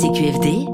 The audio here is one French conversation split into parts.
CQFD.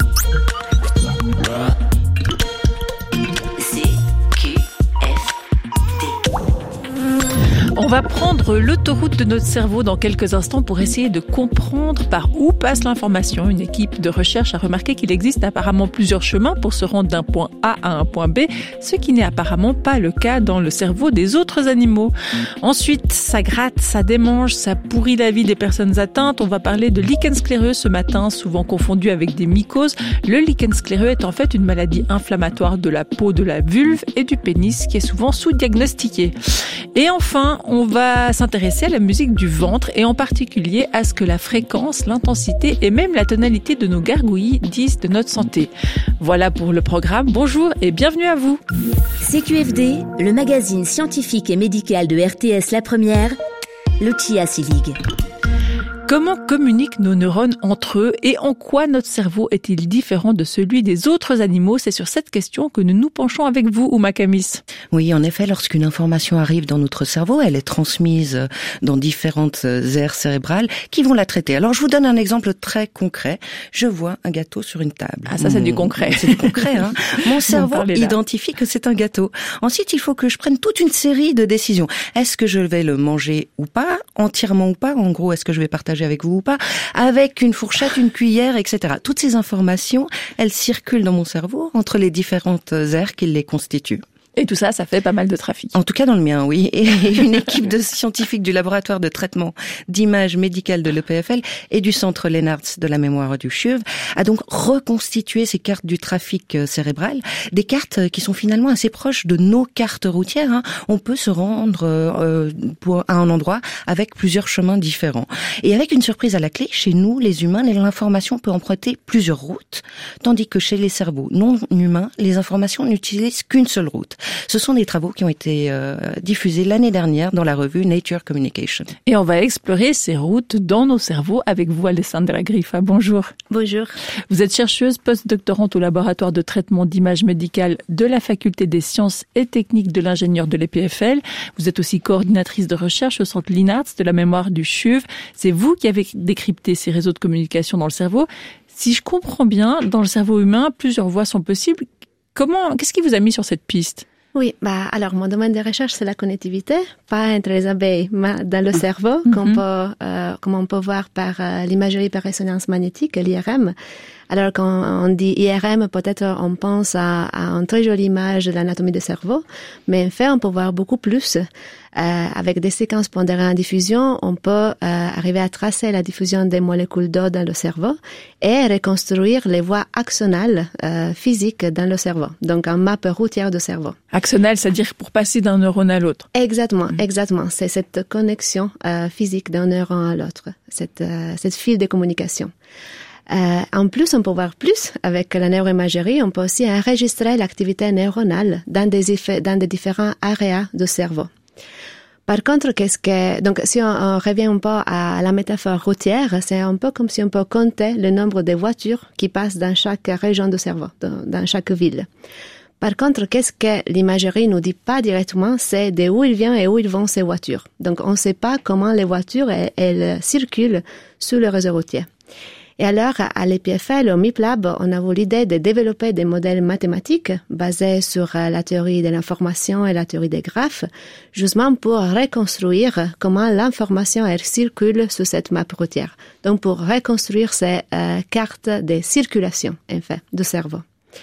On va prendre l'autoroute de notre cerveau dans quelques instants pour essayer de comprendre par où passe l'information. Une équipe de recherche a remarqué qu'il existe apparemment plusieurs chemins pour se rendre d'un point A à un point B, ce qui n'est apparemment pas le cas dans le cerveau des autres animaux. Ensuite, ça gratte, ça démange, ça pourrit la vie des personnes atteintes. On va parler de lichen scléreux ce matin, souvent confondu avec des mycoses. Le lichen scléreux est en fait une maladie inflammatoire de la peau, de la vulve et du pénis qui est souvent sous-diagnostiquée. Et enfin, on va s'intéresser à la musique du ventre et en particulier à ce que la fréquence, l'intensité et même la tonalité de nos gargouillis disent de notre santé. Voilà pour le programme. Bonjour et bienvenue à vous. CQFD, le magazine scientifique et médical de RTS La Première, Lucia Selig. Comment communiquent nos neurones entre eux et en quoi notre cerveau est-il différent de celui des autres animaux? C'est sur cette question que nous nous penchons avec vous, Ouma Kamis. Oui, en effet, lorsqu'une information arrive dans notre cerveau, elle est transmise dans différentes aires cérébrales qui vont la traiter. Alors, je vous donne un exemple très concret. Je vois un gâteau sur une table. Ah, ça, c'est du concret. C'est du concret, hein. Mon cerveau identifie que c'est un gâteau. Ensuite, il faut que je prenne toute une série de décisions. Est-ce que je vais le manger ou pas? Entièrement ou pas? En gros, est-ce que je vais partager avec vous ou pas, avec une fourchette, une cuillère, etc. Toutes ces informations, elles circulent dans mon cerveau entre les différentes aires qui les constituent. Et tout ça, ça fait pas mal de trafic. En tout cas dans le mien, oui. Et une équipe de scientifiques du laboratoire de traitement d'images médicales de l'EPFL et du centre Lennartz de la mémoire du CHUV a donc reconstitué ces cartes du trafic cérébral, des cartes qui sont finalement assez proches de nos cartes routières, hein. On peut se rendre à un endroit avec plusieurs chemins différents. Et avec une surprise à la clé, chez nous, les humains, l'information peut emprunter plusieurs routes, tandis que chez les cerveaux non humains, les informations n'utilisent qu'une seule route. Ce sont des travaux qui ont été diffusés l'année dernière dans la revue Nature Communication. Et on va explorer ces routes dans nos cerveaux avec vous, Alessandra Griffa. Bonjour. Bonjour. Vous êtes chercheuse post-doctorante au laboratoire de traitement d'images médicales de la faculté des sciences et techniques de l'ingénieur de l'EPFL. Vous êtes aussi coordinatrice de recherche au centre Lennartz de la mémoire du CHUV. C'est vous qui avez décrypté ces réseaux de communication dans le cerveau. Si je comprends bien, dans le cerveau humain, plusieurs voies sont possibles. Qu'est-ce qui vous a mis sur cette piste? Oui, alors mon domaine de recherche c'est la connectivité, pas entre les abeilles, mais dans le cerveau, comme on peut voir par l'imagerie par résonance magnétique, l'IRM. Alors quand on dit IRM, peut-être on pense à une très jolie image de l'anatomie du cerveau, mais en fait on peut voir beaucoup plus. Avec des séquences pondérées en diffusion, on peut arriver à tracer la diffusion des molécules d'eau dans le cerveau et reconstruire les voies axonales physiques dans le cerveau, donc en map routière du cerveau. Axonale, c'est-à-dire pour passer d'un neurone à l'autre. Exactement. C'est cette connexion physique d'un neurone à l'autre, cette fil de communication. En plus, on peut voir plus avec la neuroimagerie. On peut aussi enregistrer l'activité neuronale dans des différents aréas du cerveau. Par contre, donc, si on revient un peu à la métaphore routière, c'est un peu comme si on peut compter le nombre de voitures qui passent dans chaque région du cerveau, dans chaque ville. Par contre, qu'est-ce que l'imagerie nous dit pas directement, c'est de où il vient et où ils vont ces voitures. Donc, on ne sait pas comment les voitures, elles circulent sur le réseau routier. Et alors, à l'EPFL, au MIPLab, on a eu l'idée de développer des modèles mathématiques basés sur la théorie de l'information et la théorie des graphes, justement pour reconstruire comment l'information elle circule sur cette map routière. Donc, pour reconstruire ces cartes de circulation, en fait, du cerveau.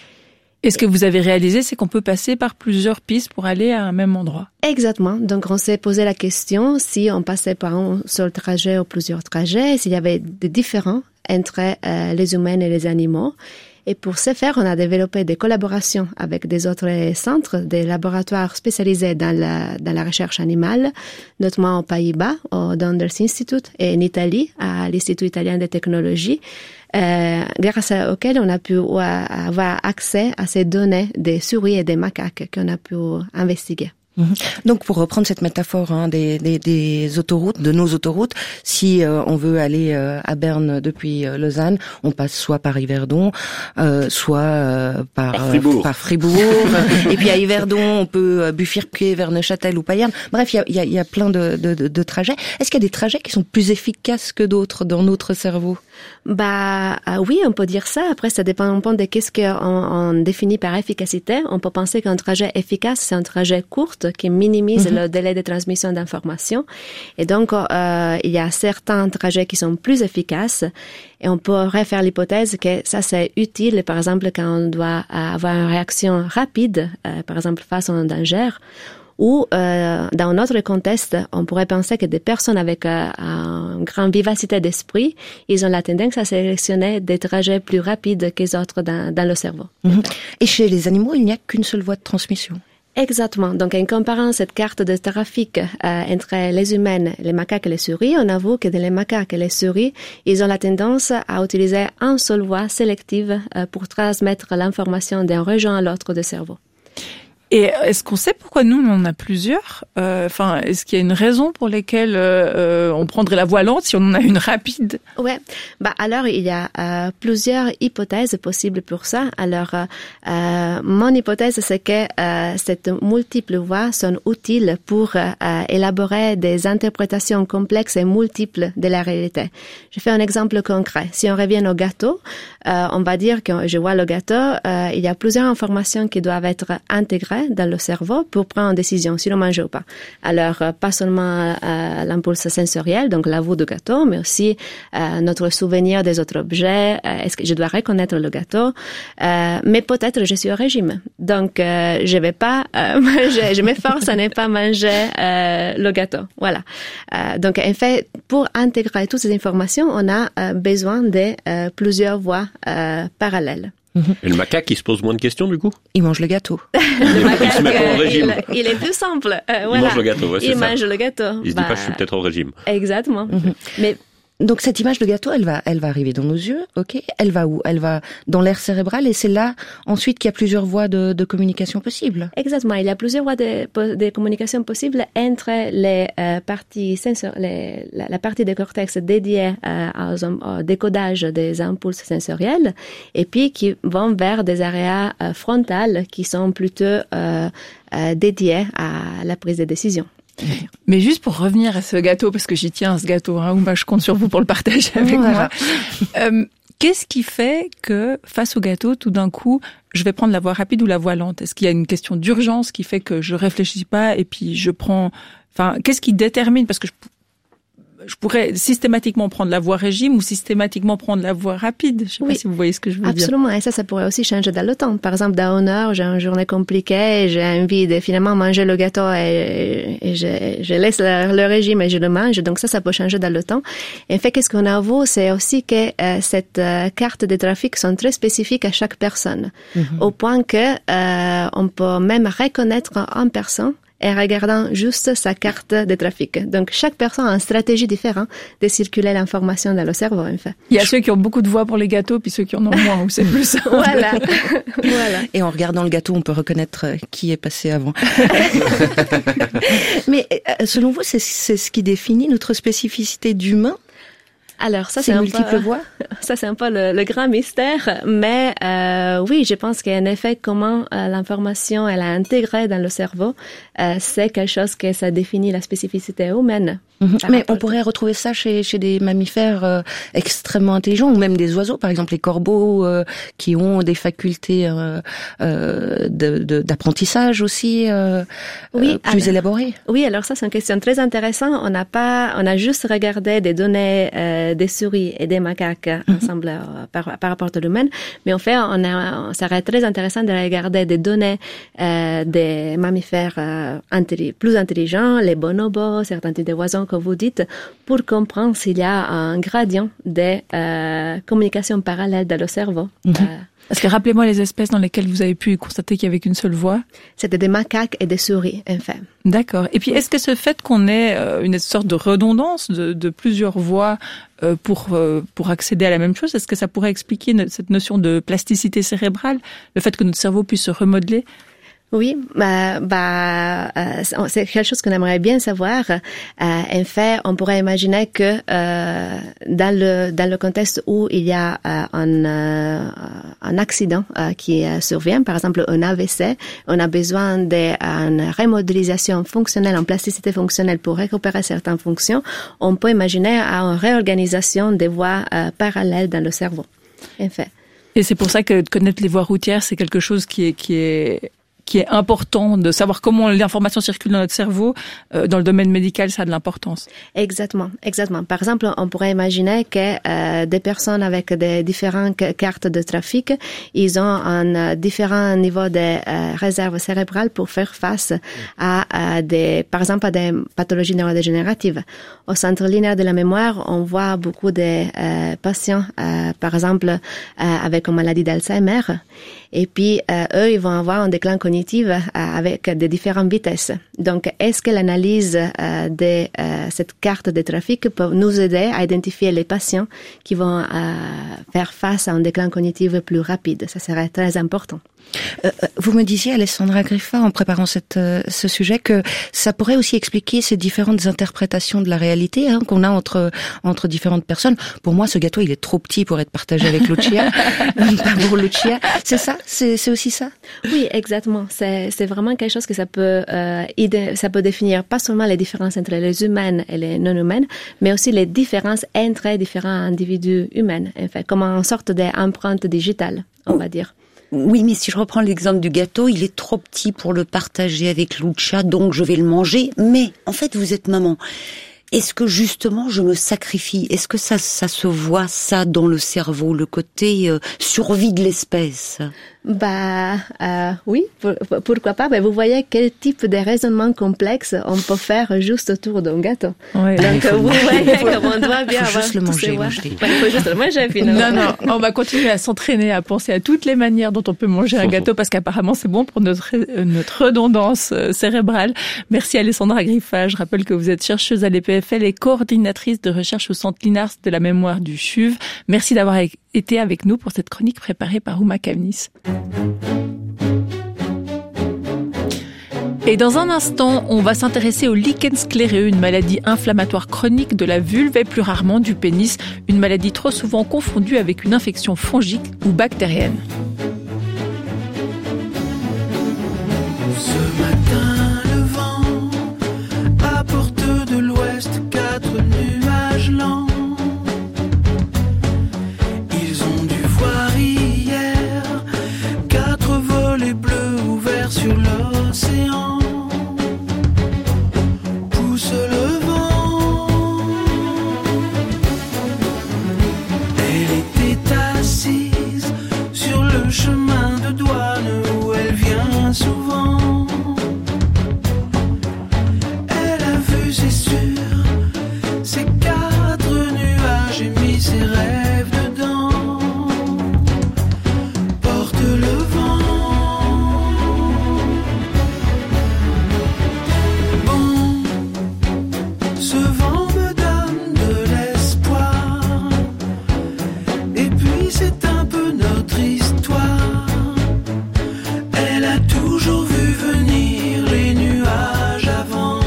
Et ce que vous avez réalisé, c'est qu'on peut passer par plusieurs pistes pour aller à un même endroit. Exactement. Donc, on s'est posé la question si on passait par un seul trajet ou plusieurs trajets, s'il y avait des différences entre les humains et les animaux. Et pour ce faire, on a développé des collaborations avec des autres centres, des laboratoires spécialisés dans la recherche animale, notamment aux Pays-Bas, au Donders Institute, et en Italie, à l'Institut italien de technologie, grâce auquel on a pu avoir accès à ces données des souris et des macaques qu'on a pu investiguer. Donc, pour reprendre cette métaphore des autoroutes, de nos autoroutes, si on veut aller à Berne depuis Lausanne, on passe soit par Yverdon, soit par Fribourg. Et puis à Yverdon, on peut bifurquer vers Neuchâtel ou Payerne. Bref, il y a plein de trajets. Est-ce qu'il y a des trajets qui sont plus efficaces que d'autres dans notre cerveau? Oui, on peut dire ça. Après, ça dépend un peu de qu'est-ce qu'on définit par efficacité. On peut penser qu'un trajet efficace, c'est un trajet court qui minimise le délai de transmission d'informations. Et donc, il y a certains trajets qui sont plus efficaces et on pourrait faire l'hypothèse que ça, c'est utile, par exemple, quand on doit avoir une réaction rapide, par exemple, face à un danger. Ou dans un autre contexte, on pourrait penser que des personnes avec une grande vivacité d'esprit, ils ont la tendance à sélectionner des trajets plus rapides que les autres dans le cerveau. Et chez les animaux, il n'y a qu'une seule voie de transmission. Exactement. Donc, en comparant cette carte de trafic entre les humains, les macaques et les souris, on avoue que les macaques et les souris, ils ont la tendance à utiliser une seule voie sélective pour transmettre l'information d'une région à l'autre du cerveau. Et est-ce qu'on sait pourquoi nous, on en a plusieurs? Est-ce qu'il y a une raison pour laquelle on prendrait la voie lente si on en a une rapide? Ouais. Alors, il y a plusieurs hypothèses possibles pour ça. Alors, mon hypothèse, c'est que cette multiples voies sont utiles pour élaborer des interprétations complexes et multiples de la réalité. Je fais un exemple concret. Si on revient au gâteau, on va dire que je vois le gâteau, il y a plusieurs informations qui doivent être intégrées dans le cerveau pour prendre une décision si on mange ou pas. Alors, pas seulement l'impulse sensoriel, donc la vue du gâteau, mais aussi notre souvenir des autres objets. Est-ce que je dois reconnaître le gâteau? Mais peut-être je suis au régime, donc je vais pas manger. Je m'efforce à ne pas manger le gâteau. Voilà. Donc, en fait, pour intégrer toutes ces informations, on a besoin de plusieurs voies parallèles. Et le macaque, il se pose moins de questions, du coup? Il mange le gâteau. Le macaque, il se met pas au régime. Il est plus simple. Il mange le gâteau, ouais, c'est ça. Il mange le gâteau. Il se dit pas, je suis peut-être au régime. Exactement. Mais donc cette image de gâteau, elle va arriver dans nos yeux, ok? Elle va où? Elle va dans l'aire cérébrale et c'est là ensuite qu'il y a plusieurs voies de communication possibles. Exactement, il y a plusieurs voies de communication possibles entre les parties la partie du cortex dédiée au décodage des impulses sensoriels et puis qui vont vers des aréas frontales qui sont plutôt dédiés à la prise de décision. Mais juste pour revenir à ce gâteau, parce que j'y tiens à ce gâteau, ou je compte sur vous pour le partager avec moi. Qu'est-ce qui fait que, face au gâteau, tout d'un coup, je vais prendre la voie rapide ou la voie lente? Est-ce qu'il y a une question d'urgence qui fait que je réfléchis pas et puis je prends... qu'est-ce qui détermine? Parce que je pourrais systématiquement prendre la voie régime ou systématiquement prendre la voie rapide. Je sais pas si vous voyez ce que je veux dire. Absolument. Et ça pourrait aussi changer dans le temps. Par exemple, dans une heure, j'ai une journée compliquée, j'ai envie de finalement manger le gâteau et je laisse le régime et je le mange. Donc ça peut changer dans le temps. Et en fait, qu'est-ce qu'on avoue, c'est aussi que cette carte de trafic sont très spécifiques à chaque personne. Au point que on peut même reconnaître en personne et regardant juste sa carte de trafic. Donc, chaque personne a une stratégie différente de circuler l'information dans le cerveau, en fait. Il y a ceux qui ont beaucoup de voix pour les gâteaux, puis ceux qui en ont moins, ou c'est plus ça. Voilà. Et en regardant le gâteau, on peut reconnaître qui est passé avant. Mais selon vous, c'est ce qui définit notre spécificité d'humain? Alors ça c'est un peu voix. Ça c'est un peu le grand mystère, mais oui, je pense qu'en effet comment l'information elle est intégrée dans le cerveau, c'est quelque chose que ça définit la spécificité humaine. Mais on pourrait retrouver ça chez des mammifères extrêmement intelligents ou même des oiseaux, par exemple les corbeaux qui ont des facultés d'apprentissage aussi plus élaborées. Oui, alors ça c'est une question très intéressante. On a juste regardé des données des souris et des macaques ensemble par rapport à l'humain, mais en fait ça serait très intéressant de regarder des données des mammifères plus intelligents, les bonobos, certains types d'oiseaux que vous dites, pour comprendre s'il y a un gradient de communication parallèle dans le cerveau. Parce que rappelez-moi les espèces dans lesquelles vous avez pu constater qu'il y avait qu'une seule voix. C'était des macaques et des souris, en fait. D'accord. Et puis, est-ce que ce fait qu'on ait une sorte de redondance de plusieurs voix pour accéder à la même chose, est-ce que ça pourrait expliquer cette notion de plasticité cérébrale, le fait que notre cerveau puisse se remodeler? Oui, c'est quelque chose qu'on aimerait bien savoir. En fait, on pourrait imaginer que dans le contexte où il y a un accident qui survient, par exemple un AVC, on a besoin d'une remodélisation fonctionnelle, en plasticité fonctionnelle pour récupérer certaines fonctions. On peut imaginer une réorganisation des voies parallèles dans le cerveau. En fait. Et c'est pour ça que de connaître les voies routières, c'est quelque chose qui est important, de savoir comment l'information circule dans notre cerveau. Dans le domaine médical, ça a de l'importance. Exactement. Par exemple, on pourrait imaginer que des personnes avec des différentes cartes de trafic, ils ont un différent niveau de réserve cérébrale pour faire face à par exemple, à des pathologies neurodégénératives. Au centre linéaire de la mémoire, on voit beaucoup de patients, par exemple, avec une maladie d'Alzheimer. Et puis, eux, ils vont avoir un déclin cognitif avec des différentes vitesses. Donc, est-ce que l'analyse de cette carte de trafic peut nous aider à identifier les patients qui vont faire face à un déclin cognitif plus rapide? Ça serait très important. Vous me disiez, Alessandra Griffa, en préparant ce sujet, que ça pourrait aussi expliquer ces différentes interprétations de la réalité qu'on a entre différentes personnes. Pour moi, ce gâteau, il est trop petit pour être partagé avec Lucia. Pas pour Lucia. C'est ça? C'est aussi ça? Oui, exactement. C'est vraiment quelque chose que ça peut définir pas seulement les différences entre les humaines et les non-humaines, mais aussi les différences entre différents individus humains. En fait, comme une sorte d'empreinte digitale, on va dire. Oui, mais si je reprends l'exemple du gâteau, il est trop petit pour le partager avec Lucia, donc je vais le manger. Mais, en fait, vous êtes maman. Est-ce que justement je me sacrifie? Est-ce que ça se voit ça dans le cerveau, le côté survie de l'espèce? Oui, pourquoi pas. Vous voyez quel type de raisonnement complexe on peut faire juste autour d'un gâteau. Ouais. Donc vous voyez comment on doit bien avoir juste le manger, moi je dis. Il faut juste le manger finalement. Non, on va continuer à s'entraîner, à penser à toutes les manières dont on peut manger un gâteau, parce qu'apparemment c'est bon pour notre redondance cérébrale. Merci Alessandra Griffa. Je rappelle que vous êtes chercheuse à l'EPFL et coordinatrice de recherche au Centre Linars de la mémoire du CHUV. Merci d'avoir été avec nous pour cette chronique préparée par Uma Kavnis. Et dans un instant, on va s'intéresser au lichen scléreux, une maladie inflammatoire chronique de la vulve et plus rarement du pénis, une maladie trop souvent confondue avec une infection fongique ou bactérienne. Ce matin, le vent apporte de l'ouest 4 nuages lents. Ils ont dû voir hier 4 volets bleus ouverts sur l'océan. Pousse le vent. Elle était assise sur le chemin de douane où elle vient souvent. Elle a vu, c'est sûr, ces 4 nuages et mis ses rêves dedans. Porte le vent. Bon, ce vent me donne de l'espoir. Et puis c'est un peu notre histoire. Elle a toujours vu venir les nuages avant.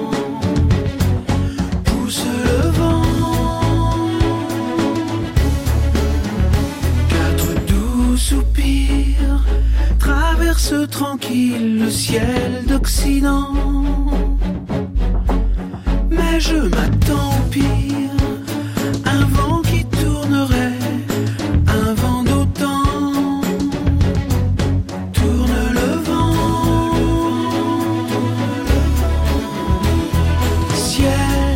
Pousse le vent. 4 doux soupirs traversent tranquille le ciel d'Occident. Mais je m'attends au pire. Un vent qui tournerait, un vent d'autant. Tourne le vent. Ciel,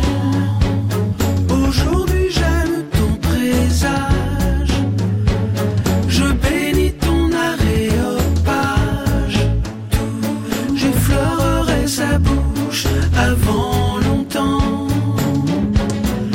aujourd'hui j'aime ton présage. Je bénis ton aréopage. J'effleurerai sa bouche avant longtemps.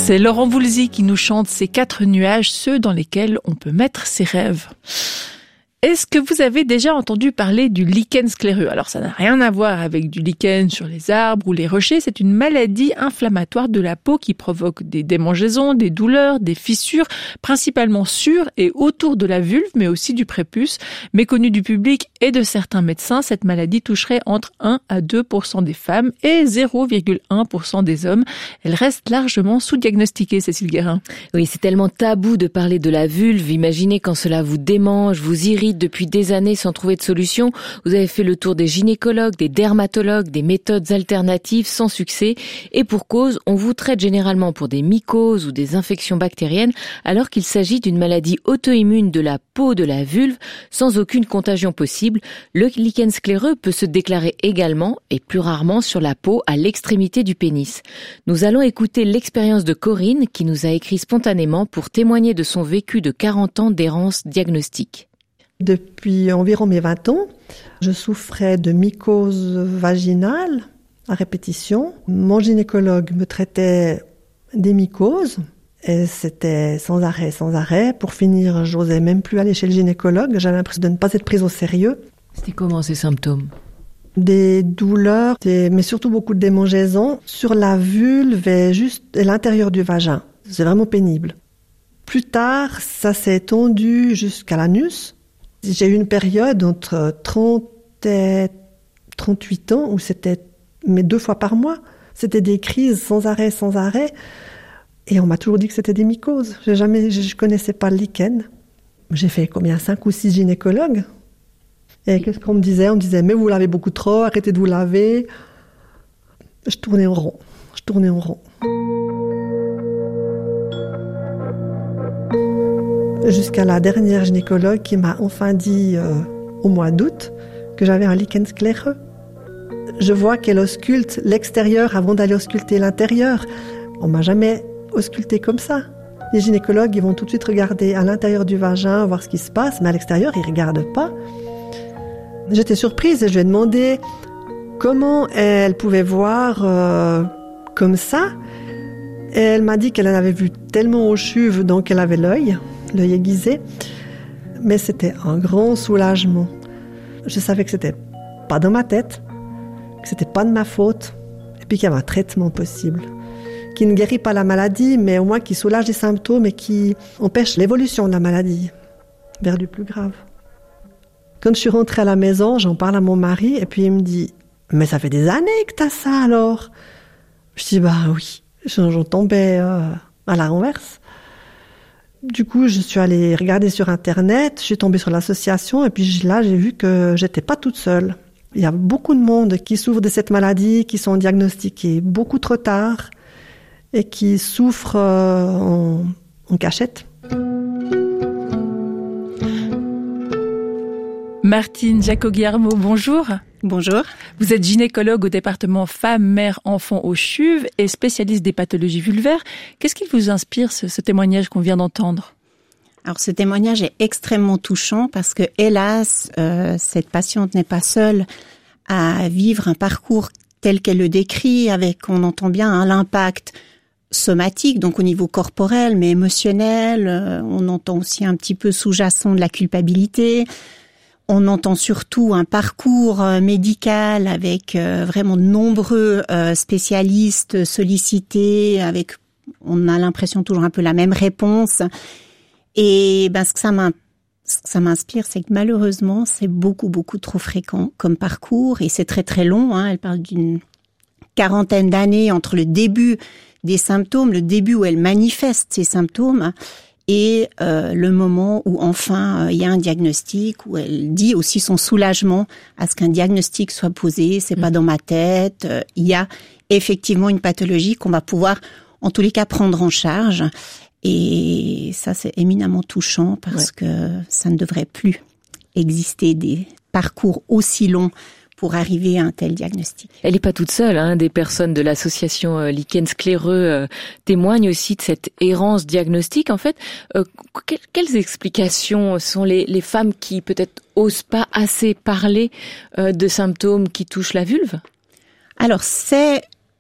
C'est Laurent Voulzy qui nous chante ces 4 nuages, ceux dans lesquels on peut mettre ses rêves. Est-ce que vous avez déjà entendu parler du lichen scléreux? Alors ça n'a rien à voir avec du lichen sur les arbres ou les rochers, c'est une maladie inflammatoire de la peau qui provoque des démangeaisons, des douleurs, des fissures, principalement sur et autour de la vulve, mais aussi du prépuce. Méconnue du public et de certains médecins, cette maladie toucherait entre 1 à 2% des femmes et 0,1% des hommes. Elle reste largement sous-diagnostiquée, Cécile Guérin. Oui, c'est tellement tabou de parler de la vulve. Imaginez quand cela vous démange, vous irrite depuis des années sans trouver de solution. Vous avez fait le tour des gynécologues, des dermatologues, des méthodes alternatives sans succès. Et pour cause, on vous traite généralement pour des mycoses ou des infections bactériennes, alors qu'il s'agit d'une maladie auto-immune de la peau de la vulve sans aucune contagion possible. Le lichen scléreux peut se déclarer également, et plus rarement, sur la peau à l'extrémité du pénis. Nous allons écouter l'expérience de Corinne qui nous a écrit spontanément pour témoigner de son vécu de 40 ans d'errance diagnostique. Depuis environ mes 20 ans, je souffrais de mycose vaginale à répétition. Mon gynécologue me traitait des mycoses et c'était sans arrêt. Pour finir, j'osais même plus aller chez le gynécologue. J'avais l'impression de ne pas être prise au sérieux. C'était comment ces symptômes? Des douleurs, mais surtout beaucoup de démangeaisons sur la vulve et l'intérieur du vagin. C'est vraiment pénible. Plus tard, ça s'est étendu jusqu'à l'anus. J'ai eu une période entre 30 et 38 ans où c'était 2 fois par mois. C'était des crises sans arrêt. Et on m'a toujours dit que c'était des mycoses. Je connaissais pas le lichen. J'ai fait 5 ou 6 gynécologues. Et qu'est-ce qu'on me disait? On me disait, mais vous lavez beaucoup trop, arrêtez de vous laver. Je tournais en rond. Jusqu'à la dernière gynécologue qui m'a enfin dit au mois d'août que j'avais un lichen scléreux. Je vois qu'elle ausculte l'extérieur avant d'aller ausculter l'intérieur. On m'a jamais ausculté comme ça. Les gynécologues, ils vont tout de suite regarder à l'intérieur du vagin, voir ce qui se passe, mais à l'extérieur, ils regardent pas. J'étais surprise et je lui ai demandé comment elle pouvait voir comme ça. Et elle m'a dit qu'elle en avait vu tellement aux chuves, donc elle avait l'œil aiguisé. Mais c'était un grand soulagement. Je savais que c'était pas dans ma tête, que c'était pas de ma faute, et puis qu'il y avait un traitement possible, qui ne guérit pas la maladie, mais au moins qui soulage les symptômes et qui empêche l'évolution de la maladie vers du plus grave. Quand je suis rentrée à la maison, j'en parle à mon mari, et puis il me dit « Mais ça fait des années que t'as ça alors ?» Je dis « Bah oui, j'en tombais à la renverse. » Du coup, je suis allée regarder sur Internet, je suis tombée sur l'association, et puis là, j'ai vu que j'étais pas toute seule. Il y a beaucoup de monde qui souffre de cette maladie, qui sont diagnostiqués beaucoup trop tard, et qui souffrent en cachette. Martine Jacot-Guillermo, bonjour. Bonjour. Vous êtes gynécologue au département femmes, mères, enfants aux chuves et spécialiste des pathologies vulvaires. Qu'est-ce qui vous inspire, ce témoignage qu'on vient d'entendre? Alors ce témoignage est extrêmement touchant parce que, hélas, cette patiente n'est pas seule à vivre un parcours tel qu'elle le décrit, avec, on entend bien, l'impact somatique, donc au niveau corporel, mais émotionnel. On entend aussi un petit peu sous-jacent de la culpabilité. On entend surtout un parcours médical avec vraiment de nombreux spécialistes sollicités, avec, on a l'impression toujours un peu la même réponse. Et ce que ça m'inspire, c'est que malheureusement, c'est beaucoup trop fréquent comme parcours et c'est très long. Elle parle d'une 40aine d'années entre le début des symptômes, le début où elle manifeste ces symptômes, et le moment où enfin il y a un diagnostic, où elle dit aussi son soulagement à ce qu'un diagnostic soit posé. C'est pas dans ma tête. Il y a effectivement une pathologie qu'on va pouvoir, en tous les cas, prendre en charge. Et ça, c'est éminemment touchant parce que ça ne devrait plus exister des parcours aussi longs pour arriver à un tel diagnostic. Elle n'est pas toute seule, des personnes de l'association lichen scléreux témoignent aussi de cette errance diagnostique. En fait, quelles explications sont les femmes qui peut-être osent pas assez parler de symptômes qui touchent la vulve? Alors, c'est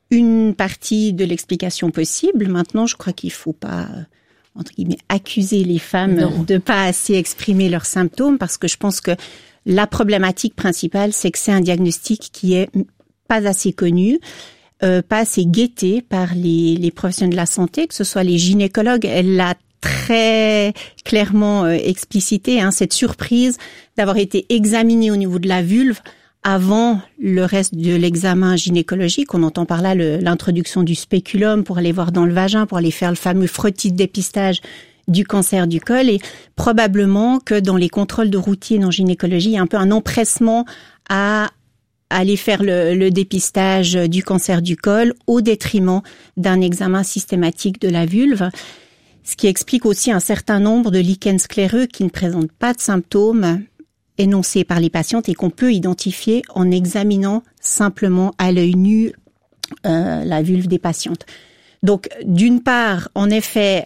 une partie de l'explication possible. Maintenant, je crois qu'il faut pas, entre guillemets, accuser les femmes de pas assez exprimer leurs symptômes, parce que je pense que la problématique principale, c'est que c'est un diagnostic qui est pas assez connu, pas assez guetté par les professionnels de la santé, que ce soit les gynécologues. Elle l'a très clairement explicité, cette surprise d'avoir été examinée au niveau de la vulve avant le reste de l'examen gynécologique. On entend par là l'introduction du spéculum pour aller voir dans le vagin, pour aller faire le fameux frottis de dépistage du cancer du col. Et probablement que dans les contrôles de routine en gynécologie, il y a un peu un empressement à aller faire le dépistage du cancer du col au détriment d'un examen systématique de la vulve. Ce qui explique aussi un certain nombre de lichens scléreux qui ne présentent pas de symptômes énoncés par les patientes et qu'on peut identifier en examinant simplement à l'œil nu la vulve des patientes. Donc, d'une part, en effet,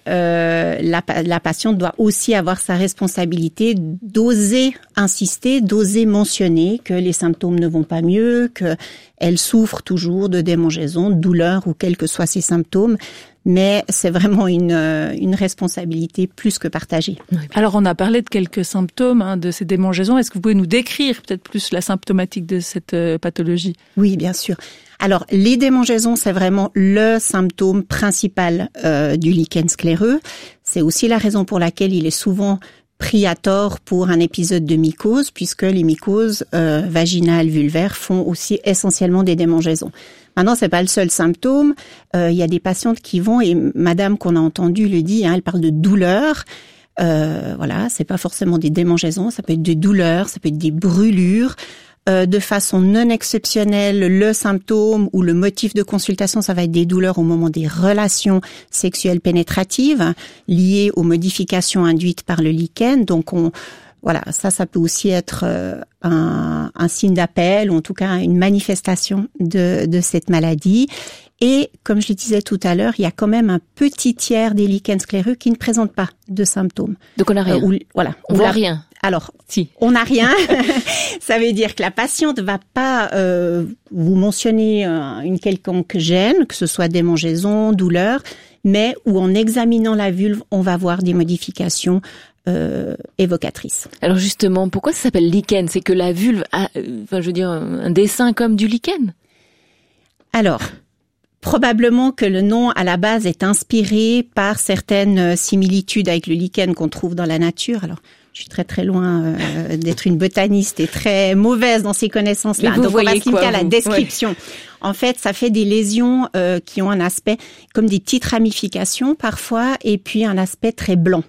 la patiente doit aussi avoir sa responsabilité d'oser insister, d'oser mentionner que les symptômes ne vont pas mieux, qu'elle souffre toujours de démangeaisons, de douleurs ou quels que soient ses symptômes. Mais c'est vraiment une responsabilité plus que partagée. Alors, on a parlé de quelques symptômes de ces démangeaisons. Est-ce que vous pouvez nous décrire peut-être plus la symptomatique de cette pathologie? Oui, bien sûr. Alors, les démangeaisons, c'est vraiment le symptôme principal du lichen scléreux. C'est aussi la raison pour laquelle il est souvent pris à tort pour un épisode de mycose, puisque les mycoses vaginales, vulvaires font aussi essentiellement des démangeaisons. Maintenant, c'est pas le seul symptôme. Il y a des patientes qui vont, et madame qu'on a entendu le dit, elle parle de douleurs. Voilà, c'est pas forcément des démangeaisons, ça peut être des douleurs, ça peut être des brûlures. De façon non exceptionnelle, le symptôme ou le motif de consultation, ça va être des douleurs au moment des relations sexuelles pénétratives liées aux modifications induites par le lichen. Donc, voilà, ça peut aussi être un signe d'appel ou en tout cas une manifestation de cette maladie. Et comme je le disais tout à l'heure, il y a quand même un petit tiers des lichens scléreux qui ne présentent pas de symptômes. Donc on n'a rien. Voilà, on n'a rien. Alors, si on n'a rien, ça veut dire que la patiente va pas vous mentionner une quelconque gêne, que ce soit démangeaison, douleur, mais où en examinant la vulve, on va voir des modifications évocatrices. Alors justement, pourquoi ça s'appelle lichen? C'est que la vulve a, un dessin comme du lichen? Alors, probablement que le nom à la base est inspiré par certaines similitudes avec le lichen qu'on trouve dans la nature. Alors, je suis très très loin d'être une botaniste et très mauvaise dans ces connaissances-là. Donc on va se limiter à la description. Ouais. En fait, ça fait des lésions qui ont un aspect comme des petites ramifications parfois, et puis un aspect très blanc.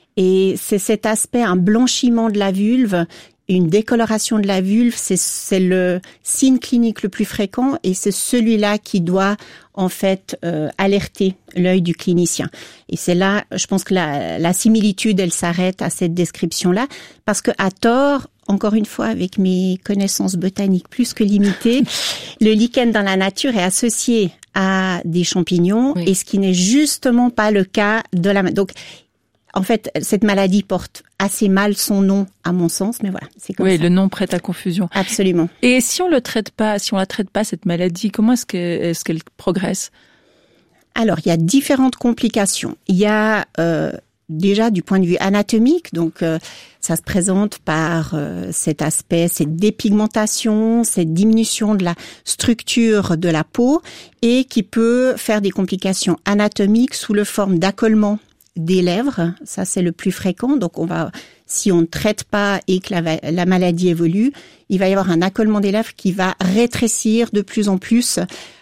Et c'est cet aspect, un blanchiment de la vulve, une décoloration de la vulve, c'est le signe clinique le plus fréquent et c'est celui-là qui doit en fait alerter l'œil du clinicien. Et c'est là, je pense que la similitude, elle s'arrête à cette description-là, parce que à tort, encore une fois, avec mes connaissances botaniques plus que limitées, le lichen dans la nature est associé à des champignons, oui. Et ce qui n'est justement pas le cas de la... Donc, en fait, cette maladie porte assez mal son nom, à mon sens, mais voilà, c'est comme ça. Oui, le nom prête à confusion. Absolument. Et si on la traite pas, cette maladie, comment est-ce qu'elle progresse? Alors, il y a différentes complications. Il y a déjà du point de vue anatomique, donc ça se présente par cet aspect, cette dépigmentation, cette diminution de la structure de la peau, et qui peut faire des complications anatomiques sous la forme d'accollement des lèvres, ça c'est le plus fréquent. Donc si on ne traite pas et que la maladie évolue, il va y avoir un accollement des lèvres qui va rétrécir de plus en plus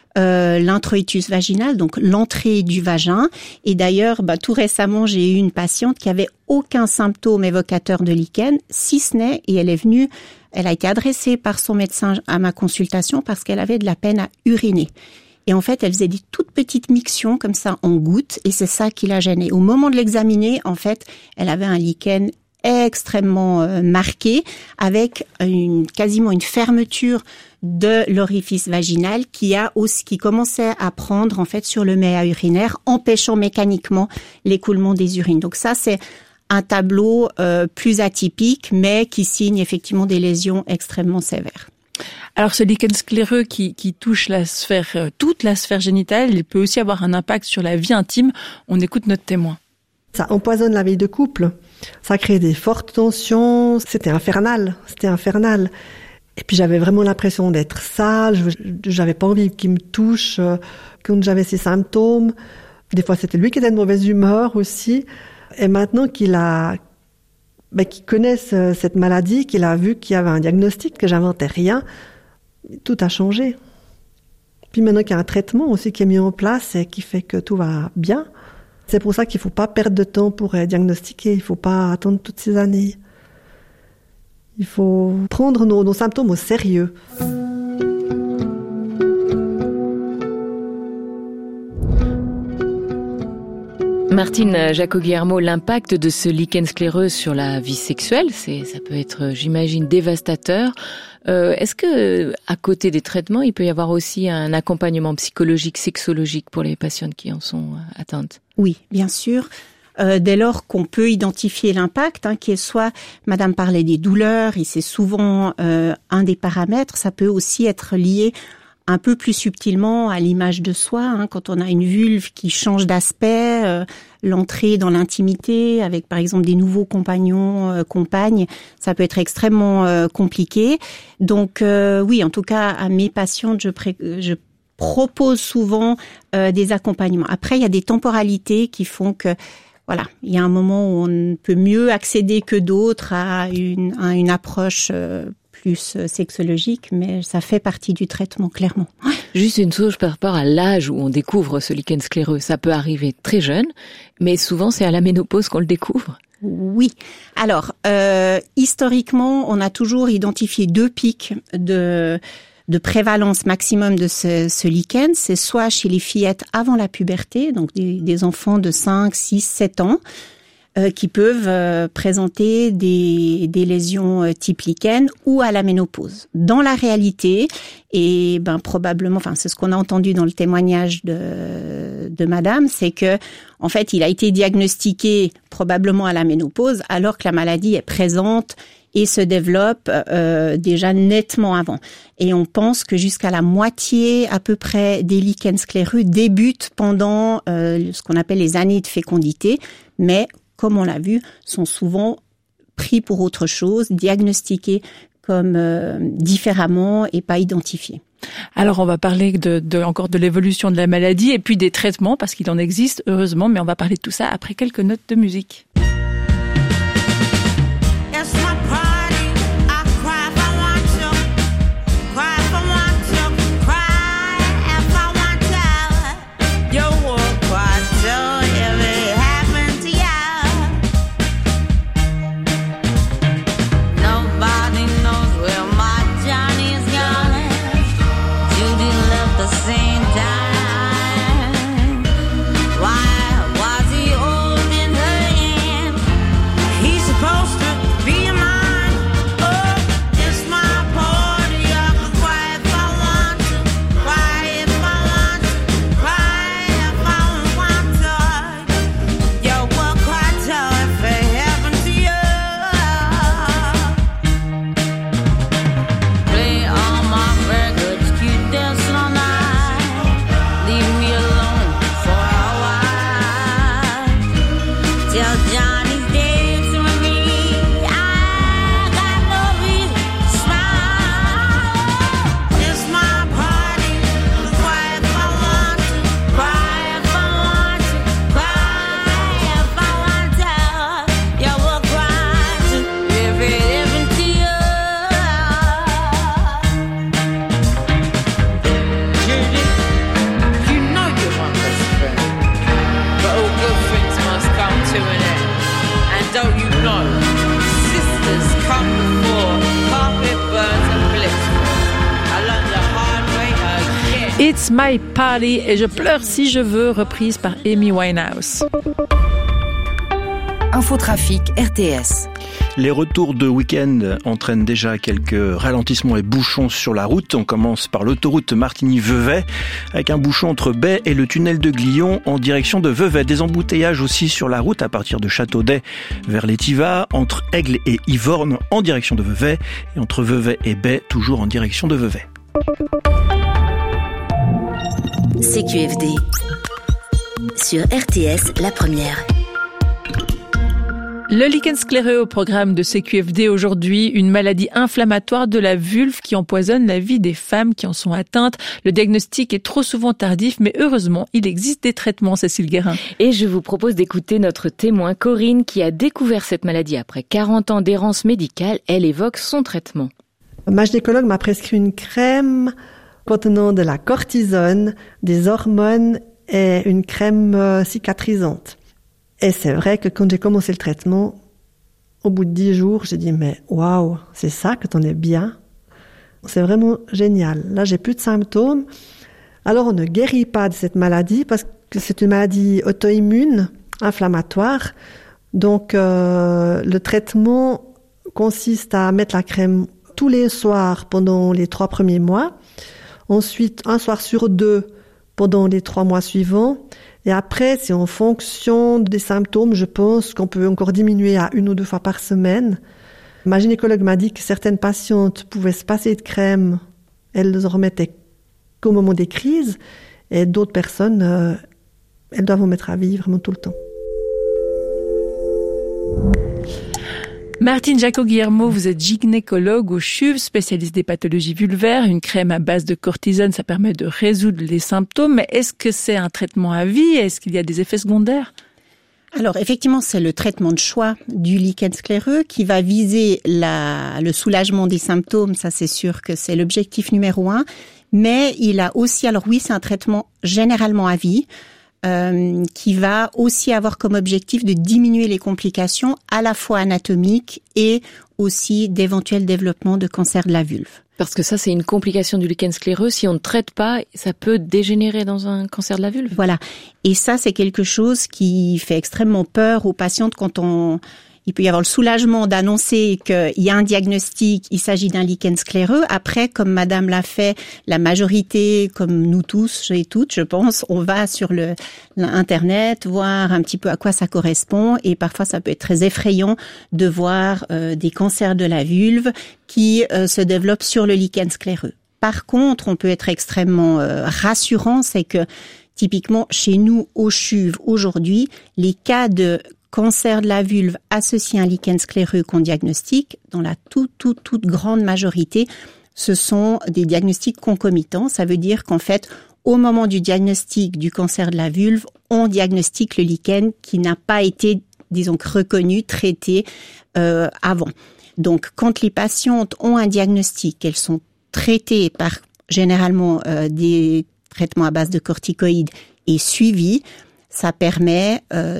l'introïtus vaginal, donc l'entrée du vagin. Et d'ailleurs, tout récemment, j'ai eu une patiente qui avait aucun symptôme évocateur de lichen, si ce n'est, et elle a été adressée par son médecin à ma consultation parce qu'elle avait de la peine à uriner. Et en fait, elle faisait des toutes petites mictions comme ça en gouttes, et c'est ça qui la gênait. Au moment de l'examiner, en fait, elle avait un lichen extrêmement marqué, avec quasiment une fermeture de l'orifice vaginal qui commençait à prendre en fait sur le méa urinaire, empêchant mécaniquement l'écoulement des urines. Donc ça, c'est un tableau plus atypique, mais qui signe effectivement des lésions extrêmement sévères. Alors ce lichen scléreux qui touche toute la sphère génitale, il peut aussi avoir un impact sur la vie intime. On écoute notre témoin. Ça empoisonne la vie de couple. Ça crée des fortes tensions. C'était infernal. Et puis j'avais vraiment l'impression d'être sale. J'avais pas envie qu'il me touche quand j'avais ces symptômes. Des fois c'était lui qui était de mauvaise humeur aussi. Et maintenant qu'il connaît cette maladie, qu'il a vu qu'il y avait un diagnostic, que j'inventais rien, tout a changé. Puis maintenant qu'il y a un traitement aussi qui est mis en place et qui fait que tout va bien, c'est pour ça qu'il ne faut pas perdre de temps pour diagnostiquer. Il ne faut pas attendre toutes ces années. Il faut prendre nos symptômes au sérieux. Martine Jacot-Guillermo, l'impact de ce lichen scléreux sur la vie sexuelle, ça peut être, j'imagine, dévastateur. Est-ce que, à côté des traitements, il peut y avoir aussi un accompagnement psychologique, sexologique pour les patientes qui en sont atteintes? Oui, bien sûr. Dès lors qu'on peut identifier l'impact, qui est soit, Madame parlait des douleurs, et c'est souvent un des paramètres, ça peut aussi être lié un peu plus subtilement à l'image de soi, quand on a une vulve qui change d'aspect, l'entrée dans l'intimité avec par exemple des nouveaux compagnons, compagnes, ça peut être extrêmement compliqué. Donc oui, en tout cas à mes patientes, je propose souvent des accompagnements. Après, il y a des temporalités qui font que voilà, il y a un moment où on peut mieux accéder que d'autres à une approche plus sexologique, mais ça fait partie du traitement, clairement. Juste une chose par rapport à l'âge où on découvre ce lichen scléreux. Ça peut arriver très jeune, mais souvent c'est à la ménopause qu'on le découvre. Oui. Alors, historiquement, on a toujours identifié 2 pics de prévalence maximum de ce lichen. C'est soit chez les fillettes avant la puberté, donc des enfants de 5, 6, 7 ans, qui peuvent présenter des lésions type lichen ou à la ménopause. Dans la réalité, et probablement, c'est ce qu'on a entendu dans le témoignage de Madame, c'est que en fait, il a été diagnostiqué probablement à la ménopause, alors que la maladie est présente et se développe déjà nettement avant. Et on pense que jusqu'à la moitié à peu près des lichens scléreux débutent pendant ce qu'on appelle les années de fécondité, mais comme on l'a vu, sont souvent pris pour autre chose, diagnostiqués comme différemment et pas identifiés. Alors on va parler encore de l'évolution de la maladie et puis des traitements, parce qu'il en existe heureusement, mais on va parler de tout ça après quelques notes de musique. It's My Party et Je pleure si je veux, reprise par Amy Winehouse. Infotrafic RTS. Les retours de week-end entraînent déjà quelques ralentissements et bouchons sur la route. On commence par l'autoroute Martigny-Vevey avec un bouchon entre Baie et le tunnel de Glion en direction de Vevey. Des embouteillages aussi sur la route à partir de Châteaudet vers l'Étiva, entre Aigle et Yvorne en direction de Vevey et entre Vevey et Baie toujours en direction de Vevey. CQFD sur RTS La Première. Le lichen scléreux au programme de CQFD aujourd'hui, une maladie inflammatoire de la vulve qui empoisonne la vie des femmes qui en sont atteintes. Le diagnostic est trop souvent tardif, mais heureusement, il existe des traitements, Cécile Guérin. Et je vous propose d'écouter notre témoin Corinne qui a découvert cette maladie après 40 ans d'errance médicale. Elle évoque son traitement. Ma gynécologue m'a prescrit une crème contenant de la cortisone, des hormones et une crème cicatrisante. Et c'est vrai que quand j'ai commencé le traitement, au bout de 10 jours, j'ai dit, mais waouh, c'est ça que t'en es bien. C'est vraiment génial. Là, j'ai plus de symptômes. Alors, on ne guérit pas de cette maladie parce que c'est une maladie auto-immune, inflammatoire. Donc, le traitement consiste à mettre la crème tous les soirs pendant les 3 premiers mois. Ensuite, un soir sur 2 pendant les 3 mois suivants. Et après, c'est en fonction des symptômes, je pense qu'on peut encore diminuer à 1 ou 2 fois par semaine. Ma gynécologue m'a dit que certaines patientes pouvaient se passer de crème, elles ne en remettaient qu'au moment des crises, et d'autres personnes, elles doivent en mettre à vie vraiment tout le temps. Martine Jacot-Guillermo, vous êtes gynécologue au CHUV, spécialiste des pathologies vulvaires. Une crème à base de cortisone, ça permet de résoudre les symptômes. Mais est-ce que c'est un traitement à vie? Est-ce qu'il y a des effets secondaires? Alors effectivement, c'est le traitement de choix du lichen scléreux qui va viser le soulagement des symptômes. Ça, c'est sûr que c'est l'objectif numéro 1. Mais il a aussi, alors oui, c'est un traitement généralement à vie. Qui va aussi avoir comme objectif de diminuer les complications à la fois anatomiques et aussi d'éventuels développements de cancer de la vulve. Parce que ça, c'est une complication du lichen scléreux. Si on ne traite pas, ça peut dégénérer dans un cancer de la vulve. Voilà. Et ça, c'est quelque chose qui fait extrêmement peur aux patientes quand il peut y avoir le soulagement d'annoncer qu'il y a un diagnostic, il s'agit d'un lichen scléreux. Après, comme madame l'a fait, la majorité, comme nous tous et toutes, je pense, on va sur l'internet, voir un petit peu à quoi ça correspond. Et parfois, ça peut être très effrayant de voir des cancers de la vulve qui se développent sur le lichen scléreux. Par contre, on peut être extrêmement rassurant, c'est que typiquement, chez nous, au CHUV, aujourd'hui, les cas de cancer de la vulve associé à un lichen scléreux qu'on diagnostique, dans la toute grande majorité, ce sont des diagnostics concomitants. Ça veut dire qu'en fait, au moment du diagnostic du cancer de la vulve, on diagnostique le lichen qui n'a pas été, disons, reconnu, traité avant. Donc, quand les patientes ont un diagnostic, elles sont traitées par généralement des traitements à base de corticoïdes et suivies, ça permet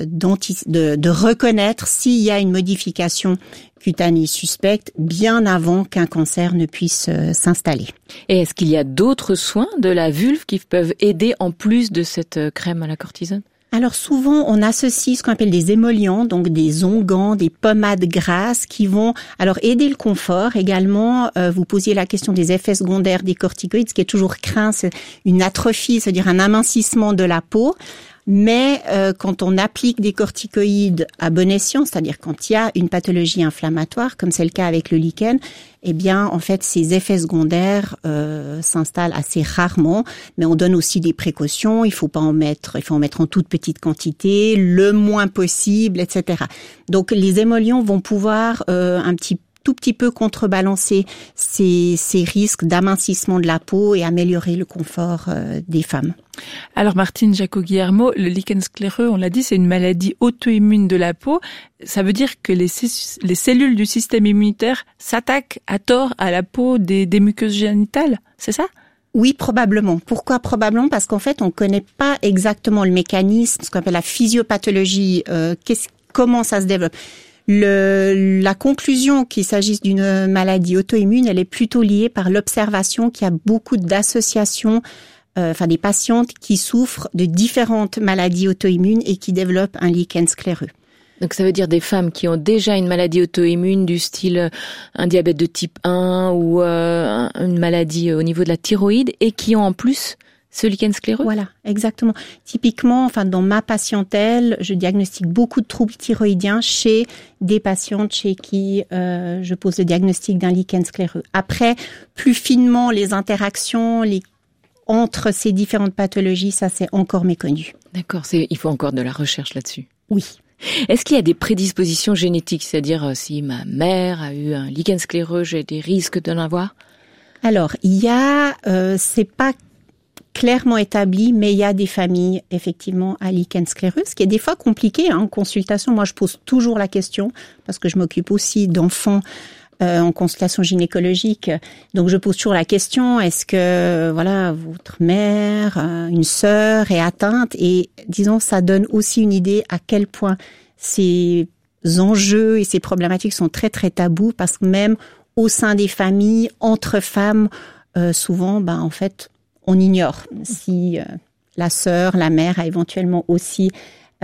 de reconnaître s'il y a une modification cutanée suspecte bien avant qu'un cancer ne puisse s'installer. Et est-ce qu'il y a d'autres soins de la vulve qui peuvent aider en plus de cette crème à la cortisone? Alors souvent, on associe ce qu'on appelle des émollients, donc des onguents, des pommades grasses qui vont alors aider le confort. Également, vous posiez la question des effets secondaires des corticoïdes. Ce qui est toujours craint, c'est une atrophie, c'est-à-dire un amincissement de la peau. Mais quand on applique des corticoïdes à bon escient, c'est-à-dire quand il y a une pathologie inflammatoire, comme c'est le cas avec le lichen, eh bien, en fait, ces effets secondaires s'installent assez rarement. Mais on donne aussi des précautions. Il faut en mettre en toute petite quantité, le moins possible, etc. Donc, les émollients vont pouvoir tout petit peu contrebalancer ces risques d'amincissement de la peau et améliorer le confort des femmes. Alors Martine Jacot-Guillermo, le lichen scléreux, on l'a dit, c'est une maladie auto-immune de la peau. Ça veut dire que les cellules du système immunitaire s'attaquent à tort à la peau des muqueuses génitales, c'est ça ? Oui, probablement. Pourquoi probablement? Parce qu'en fait, on connaît pas exactement le mécanisme, ce qu'on appelle la physiopathologie, comment ça se développe. La conclusion qu'il s'agisse d'une maladie auto-immune, elle est plutôt liée par l'observation qu'il y a beaucoup d'associations, des patientes qui souffrent de différentes maladies auto-immunes et qui développent un lichen scléreux. Donc ça veut dire des femmes qui ont déjà une maladie auto-immune du style un diabète de type 1 ou une maladie au niveau de la thyroïde et qui ont en plus ce lichen scléreux. Voilà, exactement. Typiquement, dans ma patientèle, je diagnostique beaucoup de troubles thyroïdiens chez des patientes chez qui je pose le diagnostic d'un lichen scléreux. Après, plus finement, les interactions entre ces différentes pathologies, ça c'est encore méconnu. D'accord, il faut encore de la recherche là-dessus. Oui. Est-ce qu'il y a des prédispositions génétiques, c'est-à-dire si ma mère a eu un lichen scléreux, j'ai des risques d'en avoir? Alors, il y a, c'est pas clairement établi, mais il y a des familles effectivement à lichen scléreux, ce qui est des fois compliqué en consultation. Moi, je pose toujours la question parce que je m'occupe aussi d'enfants en consultation gynécologique. Donc, je pose toujours la question, est-ce que, votre mère, une sœur est atteinte? Et disons, ça donne aussi une idée à quel point ces enjeux et ces problématiques sont très, très tabous parce que même au sein des familles, entre femmes, souvent, en fait, on ignore si la sœur, la mère a éventuellement aussi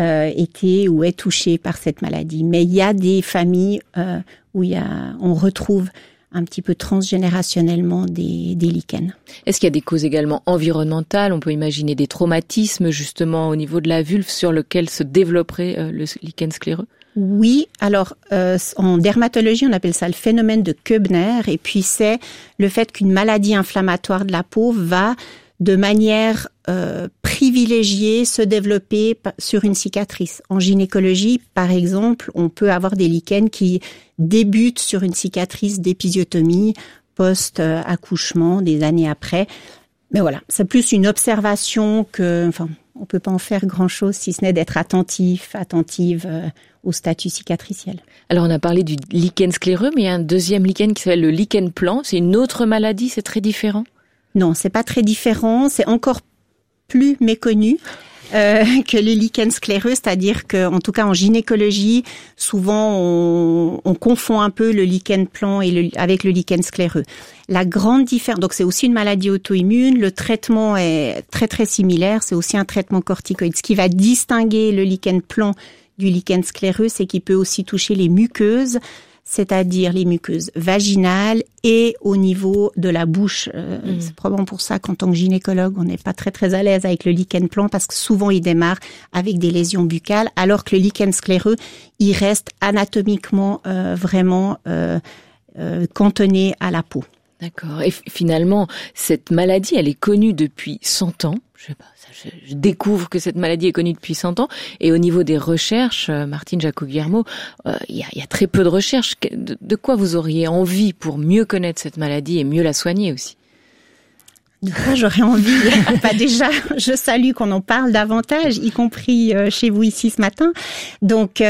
été ou est touchée par cette maladie. Mais il y a des familles où on retrouve un petit peu transgénérationnellement des lichens. Est-ce qu'il y a des causes également environnementales? On peut imaginer des traumatismes justement au niveau de la vulve sur lequel se développerait le lichen scléreux? Oui, alors en dermatologie, on appelle ça le phénomène de Koebner, et puis c'est le fait qu'une maladie inflammatoire de la peau va de manière privilégiée se développer sur une cicatrice. En gynécologie, par exemple, on peut avoir des lichens qui débutent sur une cicatrice d'épisiotomie post-accouchement, des années après. Mais voilà, c'est plus une observation on peut pas en faire grand-chose si ce n'est d'être attentive au statut cicatriciel. Alors on a parlé du lichen scléreux, mais il y a un deuxième lichen qui s'appelle le lichen plan. C'est une autre maladie, c'est très différent? Non, c'est pas très différent, c'est encore plus méconnu que le lichen scléreux, c'est-à-dire que, en tout cas en gynécologie, souvent on confond un peu le lichen plan avec le lichen scléreux. La grande différence, donc c'est aussi une maladie auto-immune, le traitement est très très similaire, c'est aussi un traitement corticoïde. Ce qui va distinguer le lichen plan du lichen scléreux, c'est qu'il peut aussi toucher les muqueuses, c'est-à-dire les muqueuses vaginales et au niveau de la bouche. C'est probablement pour ça qu'en tant que gynécologue, on n'est pas très très à l'aise avec le lichen plan parce que souvent il démarre avec des lésions buccales, alors que le lichen scléreux, il reste anatomiquement vraiment cantonné à la peau. D'accord. Et finalement, cette maladie, elle est connue depuis 100 ans. Je découvre que cette maladie est connue depuis 100 ans. Et au niveau des recherches, Martine Jacot-Guillermo, il y a très peu de recherches. De quoi vous auriez envie pour mieux connaître cette maladie et mieux la soigner aussi? J'aurais envie, déjà, je salue qu'on en parle davantage, y compris chez vous ici ce matin. Donc,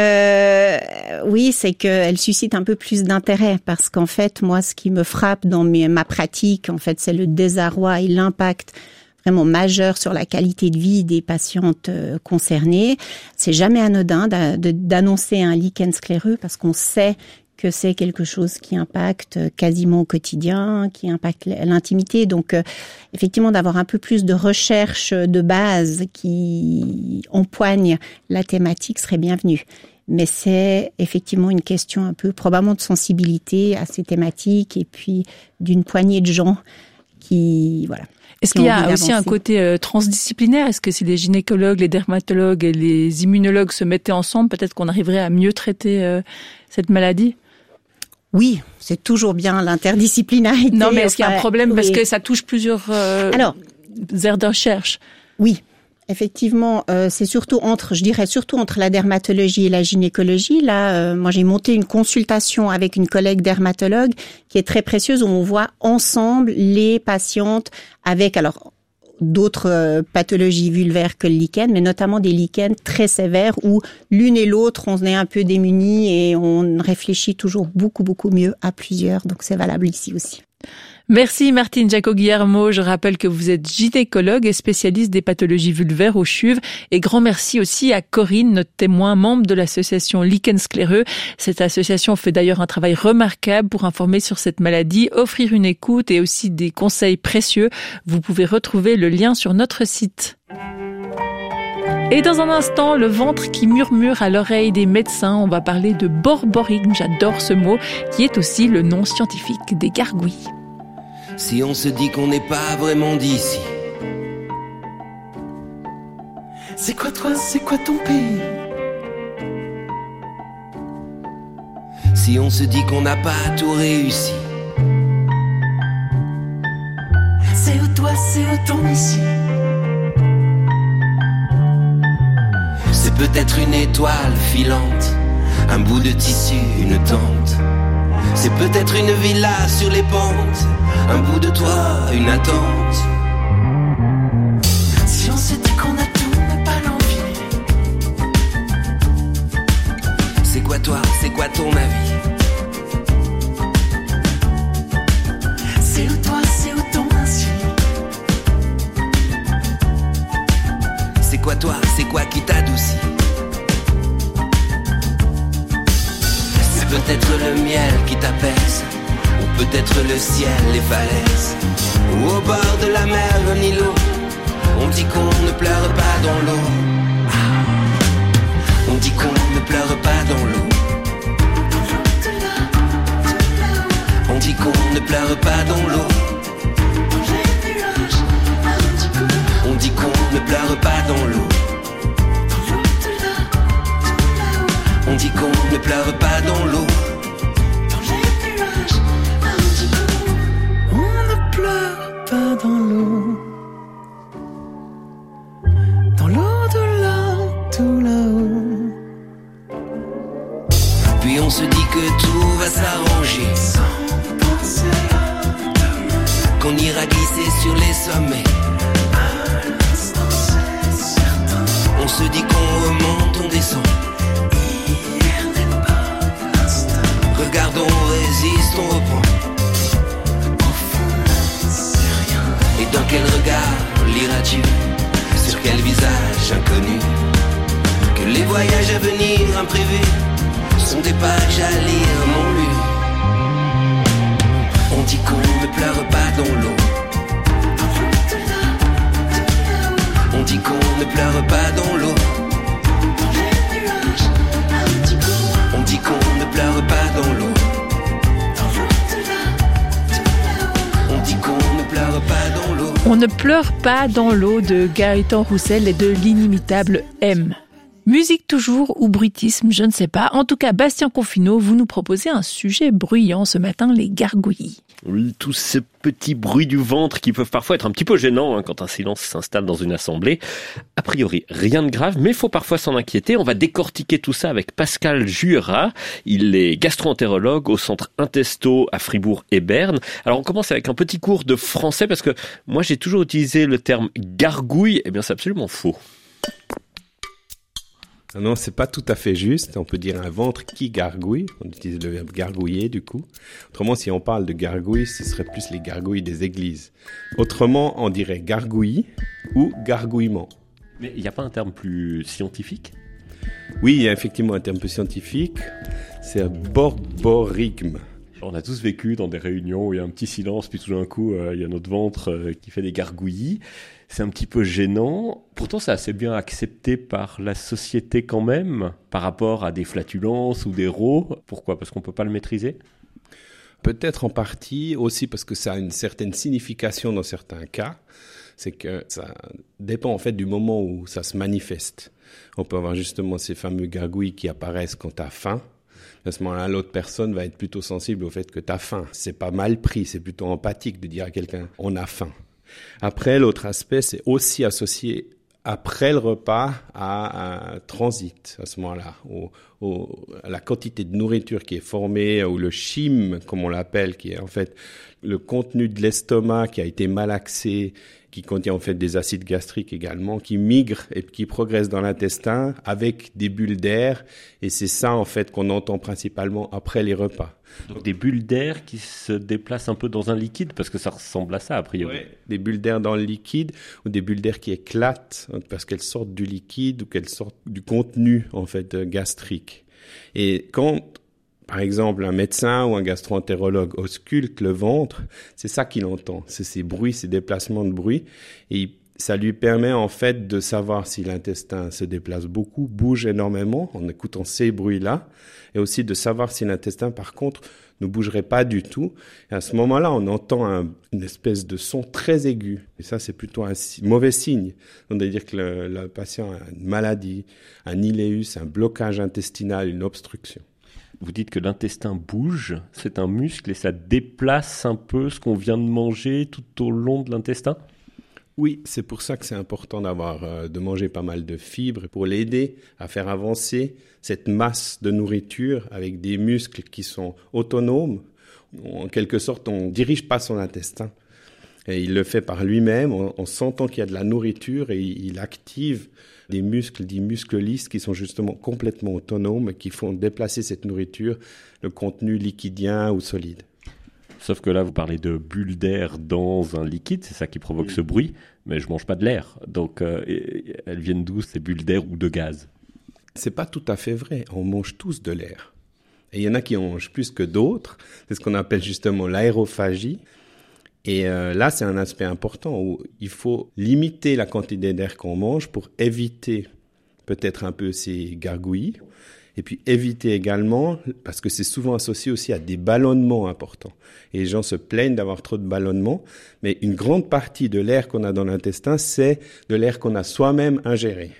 oui, c'est qu'elle suscite un peu plus d'intérêt parce qu'en fait, moi, ce qui me frappe dans ma pratique, en fait, c'est le désarroi et l'impact vraiment majeur sur la qualité de vie des patientes concernées. C'est jamais anodin d'annoncer un lichen scléreux parce qu'on sait que c'est quelque chose qui impacte quasiment au quotidien, qui impacte l'intimité. Donc, effectivement, d'avoir un peu plus de recherche de base qui empoigne la thématique serait bienvenu. Mais c'est effectivement une question un peu probablement de sensibilité à ces thématiques et puis d'une poignée de gens qui, voilà. Est-ce qu'il y a aussi un côté transdisciplinaire? Est-ce que si les gynécologues, les dermatologues et les immunologues se mettaient ensemble, peut-être qu'on arriverait à mieux traiter cette maladie? Oui, c'est toujours bien l'interdisciplinarité. Non, mais est-ce qu'il y a un problème parce que ça touche plusieurs aires de recherche? Oui. Effectivement, c'est surtout entre la dermatologie et la gynécologie. Là, moi, j'ai monté une consultation avec une collègue dermatologue qui est très précieuse où on voit ensemble les patientes avec, d'autres pathologies vulvaires que le lichen, mais notamment des lichens très sévères où l'une et l'autre, on est un peu démunis et on réfléchit toujours beaucoup, beaucoup mieux à plusieurs. Donc, c'est valable ici aussi. Merci Martine Jacot-Guillermo. Je rappelle que vous êtes gynécologue et spécialiste des pathologies vulvaires au CHUV. Et grand merci aussi à Corinne, notre témoin, membre de l'association Lichen Scléreux. Cette association fait d'ailleurs un travail remarquable pour informer sur cette maladie, offrir une écoute et aussi des conseils précieux. Vous pouvez retrouver le lien sur notre site. Et dans un instant, le ventre qui murmure à l'oreille des médecins, on va parler de borborygme, j'adore ce mot, qui est aussi le nom scientifique des gargouilles. Si on se dit qu'on n'est pas vraiment d'ici, c'est quoi toi, c'est quoi ton pays? Si on se dit qu'on n'a pas tout réussi, c'est où toi, c'est où ton ici? C'est peut-être une étoile filante, un bout de tissu, une tente. C'est peut-être une villa sur les pentes, un bout de toit, une attente. Si on se dit qu'on a tout mais pas l'envie, c'est quoi toi, c'est quoi ton avis? C'est où toi, c'est où ton ainsi? C'est quoi toi, c'est quoi qui t'adoucit? C'est peut-être le miel qui t'apaise, ou peut-être le ciel, les falaises, ou au bord de la mer, un îlot. On dit qu'on ne pleure pas dans l'eau. On dit qu'on ne pleure pas dans l'eau. On dit qu'on ne pleure pas dans l'eau. On dit qu'on ne pleure pas dans l'eau. On dit qu'on ne pleure pas dans l'eau. On ne pleure pas dans l'eau. Dans l'eau de là, tout là-haut. Puis on se dit que tout va s'arranger, Sans penser à demain. qu'on ira glisser sur les sommets. À l'instant, c'est certain. On se dit qu'on remonte, on descend. Hier n'est pas l'instant. Regardons, on résiste, on reprend. Au fond, c'est rien. Et dans quel regard liras-tu? Sur quel visage inconnu? Que les voyages à venir imprévus sont des pages à lire, mon lu. On dit qu'on ne pleure pas dans l'eau. On dit qu'on ne pleure pas dans l'eau. On dit qu'on ne pleure pas dans l'eau. On dit qu'on ne pleure pas dans l'eau. On ne pleure pas dans l'eau de Gaëtan Roussel et de l'inimitable M. Musique toujours ou bruitisme, je ne sais pas. En tout cas, Bastien Confineau, vous nous proposez un sujet bruyant ce matin, les gargouillis. Oui, tous ces petits bruits du ventre qui peuvent parfois être un petit peu gênants quand un silence s'installe dans une assemblée. A priori, rien de grave, mais il faut parfois s'en inquiéter. On va décortiquer tout ça avec Pascal Juérat. Il est gastro-entérologue au centre Intesto à Fribourg et Berne. Alors on commence avec un petit cours de français parce que moi j'ai toujours utilisé le terme gargouille. Eh bien c'est absolument faux. Non, c'est pas tout à fait juste. On peut dire un ventre qui gargouille. On utilise le verbe gargouiller, du coup. Autrement, si on parle de gargouille, ce serait plus les gargouilles des églises. Autrement, on dirait gargouillis ou gargouillement. Mais il n'y a pas un terme plus scientifique ? Oui, il y a effectivement un terme plus scientifique. C'est un borborygme. On a tous vécu dans des réunions où il y a un petit silence, puis tout d'un coup, il y a notre ventre qui fait des gargouillis. C'est un petit peu gênant. Pourtant, c'est assez bien accepté par la société quand même, par rapport à des flatulences ou des raux. Pourquoi ? Parce qu'on ne peut pas le maîtriser ? Peut-être en partie aussi parce que ça a une certaine signification dans certains cas. C'est que ça dépend en fait du moment où ça se manifeste. On peut avoir justement ces fameux gargouilles qui apparaissent quand tu as faim. À ce moment-là, l'autre personne va être plutôt sensible au fait que tu as faim. C'est pas mal pris, c'est plutôt empathique de dire à quelqu'un « on a faim ». Après, l'autre aspect, c'est aussi associé après le repas à un transit à ce moment-là, à la quantité de nourriture qui est formée, ou le chyme, comme on l'appelle, qui est en fait le contenu de l'estomac qui a été malaxé, qui contient en fait des acides gastriques également, qui migrent et qui progressent dans l'intestin avec des bulles d'air. Et c'est ça en fait qu'on entend principalement après les repas. Donc des bulles d'air qui se déplacent un peu dans un liquide, parce que ça ressemble à ça a priori. Ouais, des bulles d'air dans le liquide ou des bulles d'air qui éclatent parce qu'elles sortent du liquide ou qu'elles sortent du contenu en fait gastrique. Et quand par exemple, un médecin ou un gastro-entérologue ausculte le ventre, c'est ça qu'il entend. C'est ces bruits, ces déplacements de bruit. Et Ça lui permet en fait de savoir si l'intestin se déplace beaucoup, bouge énormément en écoutant ces bruits-là, et aussi de savoir si l'intestin par contre ne bougerait pas du tout. Et à ce moment-là, on entend une espèce de son très aigu. Et ça, c'est plutôt un mauvais signe. On veut dire que le patient a une maladie, un iléus, un blocage intestinal, une obstruction. Vous dites que l'intestin bouge, c'est un muscle et ça déplace un peu ce qu'on vient de manger tout au long de l'intestin ? Oui, c'est pour ça que c'est important de manger pas mal de fibres pour l'aider à faire avancer cette masse de nourriture avec des muscles qui sont autonomes. En quelque sorte, on ne dirige pas son intestin. Et il le fait par lui-même en sentant qu'il y a de la nourriture et il active des muscles, dits muscles lisses, qui sont justement complètement autonomes et qui font déplacer cette nourriture, le contenu liquidien ou solide. Sauf que là, vous parlez de bulles d'air dans un liquide, c'est ça qui provoque ce bruit, mais je mange pas de l'air. Donc, elles viennent d'où ces bulles d'air ou de gaz ? C'est pas tout à fait vrai. On mange tous de l'air. Et il y en a qui en mangent plus que d'autres. C'est ce qu'on appelle justement l'aérophagie. Et là, c'est un aspect important où il faut limiter la quantité d'air qu'on mange pour éviter peut-être un peu ces gargouillis. Et puis éviter également, parce que c'est souvent associé aussi à des ballonnements importants. Et les gens se plaignent d'avoir trop de ballonnements, mais une grande partie de l'air qu'on a dans l'intestin, c'est de l'air qu'on a soi-même ingéré.